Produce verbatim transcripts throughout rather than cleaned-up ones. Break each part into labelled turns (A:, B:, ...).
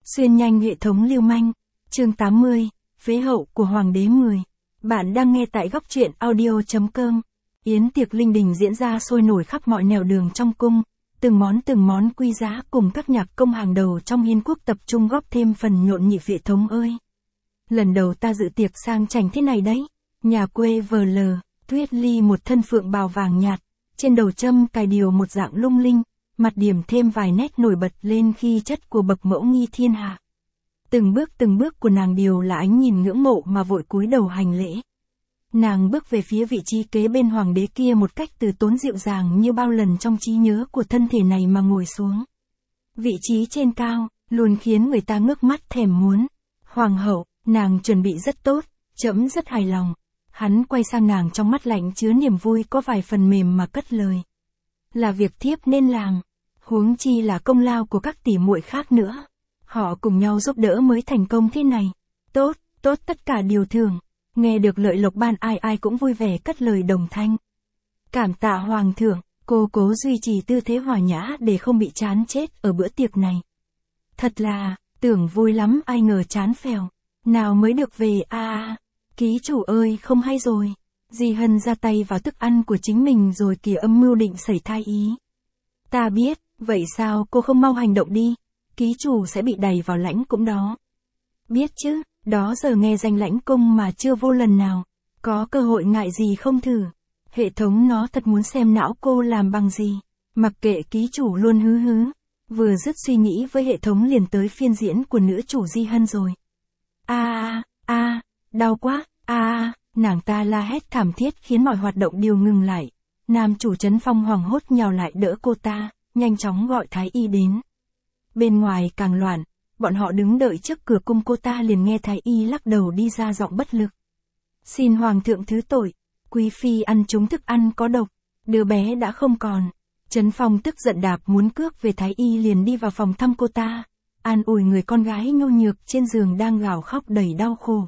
A: Xuyên nhanh hệ thống lưu manh. Chương tám mươi, phế hậu của Hoàng đế mười. Bạn đang nghe tại góc truyện audio chấm com. Yến tiệc linh đình diễn ra sôi nổi khắp mọi nẻo đường trong cung, từng món từng món quý giá cùng các nhạc công hàng đầu trong Hiên quốc tập trung góp thêm phần nhộn nhịp hệ thống ơi. Lần đầu ta dự tiệc sang chảnh thế này đấy. Nhà quê vờ lờ, Tuyết Ly một thân phượng bào vàng nhạt, trên đầu châm cài điều một dạng lung linh, mặt điểm thêm vài nét nổi bật lên khí chất của bậc mẫu nghi thiên hạ. Từng bước từng bước của nàng đều là ánh nhìn ngưỡng mộ mà vội cúi đầu hành lễ. Nàng bước về phía vị trí kế bên hoàng đế kia một cách từ tốn dịu dàng như bao lần trong trí nhớ của thân thể này mà ngồi xuống. Vị trí trên cao, luôn khiến người ta ngước mắt thèm muốn. Hoàng hậu, nàng chuẩn bị rất tốt, trẫm rất hài lòng. Hắn quay sang nàng trong mắt lạnh chứa niềm vui có vài phần mềm mà cất lời. Là việc thiếp nên làm, huống chi là công lao của các tỷ muội khác nữa. Họ cùng nhau giúp đỡ mới thành công thế này. Tốt, tốt tất cả điều thường. Nghe được lợi lộc ban ai ai cũng vui vẻ cất lời đồng thanh. Cảm tạ hoàng thượng, cô cố duy trì tư thế hòa nhã để không bị chán chết ở bữa tiệc này. Thật là, tưởng vui lắm ai ngờ chán phèo. Nào mới được về a à, ký chủ ơi không hay rồi. Di Hân ra tay vào thức ăn của chính mình rồi kìa, âm mưu định xảy thai ý. Ta biết, vậy sao cô không mau hành động đi, ký chủ sẽ bị đày vào lãnh cung đó. Biết chứ, đó giờ nghe danh lãnh cung mà chưa vô lần nào, có cơ hội ngại gì không thử. Hệ thống nó thật muốn xem não cô làm bằng gì, mặc kệ ký chủ luôn hứ hứ. Vừa dứt suy nghĩ với hệ thống liền tới phiên diễn của nữ chủ Di Hân rồi. A a a, đau quá, a a. Nàng ta la hét thảm thiết khiến mọi hoạt động đều ngừng lại. Nam chủ Trấn Phong hoảng hốt nhào lại đỡ cô ta, nhanh chóng gọi thái y đến. Bên ngoài càng loạn, bọn họ đứng đợi trước cửa cung, cô ta liền nghe thái y lắc đầu đi ra giọng bất lực. Xin hoàng thượng thứ tội, quý phi ăn trúng thức ăn có độc, đứa bé đã không còn. Trấn Phong tức giận đạp muốn cước về thái y liền đi vào phòng thăm cô ta, an ủi người con gái nhu nhược trên giường đang gào khóc đầy đau khổ.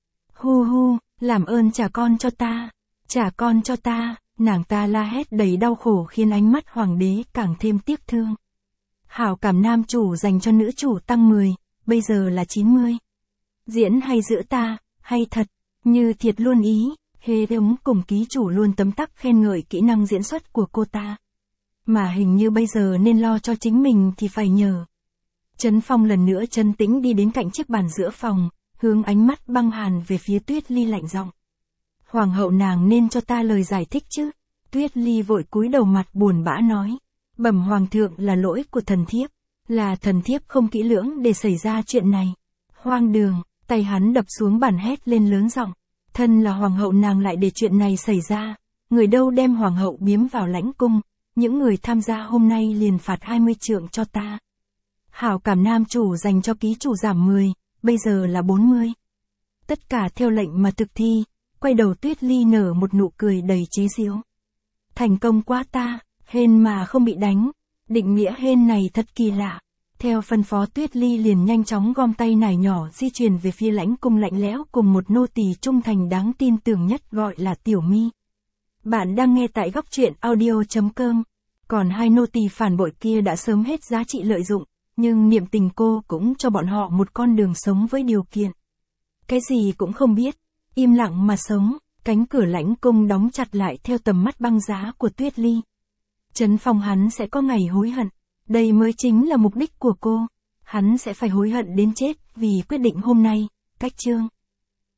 A: Hu hu. Làm ơn trả con cho ta, trả con cho ta, nàng ta la hét đầy đau khổ khiến ánh mắt hoàng đế càng thêm tiếc thương. Hảo cảm nam chủ dành cho nữ chủ tăng mười, bây giờ là chín mươi. Diễn hay giữa ta, hay thật, như thiệt luôn ý, hê ống cùng ký chủ luôn tấm tắc khen ngợi kỹ năng diễn xuất của cô ta. Mà hình như bây giờ nên lo cho chính mình thì phải nhờ. Trấn Phong lần nữa trấn tĩnh đi đến cạnh chiếc bàn giữa phòng, hướng ánh mắt băng hàn về phía Tuyết Ly lạnh giọng. Hoàng hậu nàng nên cho ta lời giải thích chứ. Tuyết Ly vội cúi đầu mặt buồn bã nói. Bẩm hoàng thượng là lỗi của thần thiếp. Là thần thiếp không kỹ lưỡng để xảy ra chuyện này. Hoang đường, tay hắn đập xuống bàn hét lên lớn giọng. Thân là hoàng hậu nàng lại để chuyện này xảy ra. Người đâu đem hoàng hậu biếm vào lãnh cung. Những người tham gia hôm nay liền phạt hai mươi trượng cho ta. Hảo cảm nam chủ dành cho ký chủ giảm mười. Bây giờ là bốn mươi. Tất cả theo lệnh mà thực thi, quay đầu Tuyết Ly nở một nụ cười đầy chế giễu. Thành công quá ta, hên mà không bị đánh, định nghĩa hên này thật kỳ lạ. Theo phân phó Tuyết Ly liền nhanh chóng gom tay nải nhỏ di chuyển về phía lãnh cung lạnh lẽo cùng một nô tỳ trung thành đáng tin tưởng nhất gọi là Tiểu My. Bạn đang nghe tại góc truyện audio chấm com. Còn hai nô tỳ phản bội kia đã sớm hết giá trị lợi dụng. Nhưng niệm tình cô cũng cho bọn họ một con đường sống với điều kiện. Cái gì cũng không biết, im lặng mà sống, cánh cửa lãnh cung đóng chặt lại theo tầm mắt băng giá của Tuyết Ly. Trấn Phong hắn sẽ có ngày hối hận, đây mới chính là mục đích của cô. Hắn sẽ phải hối hận đến chết vì quyết định hôm nay, cách chương.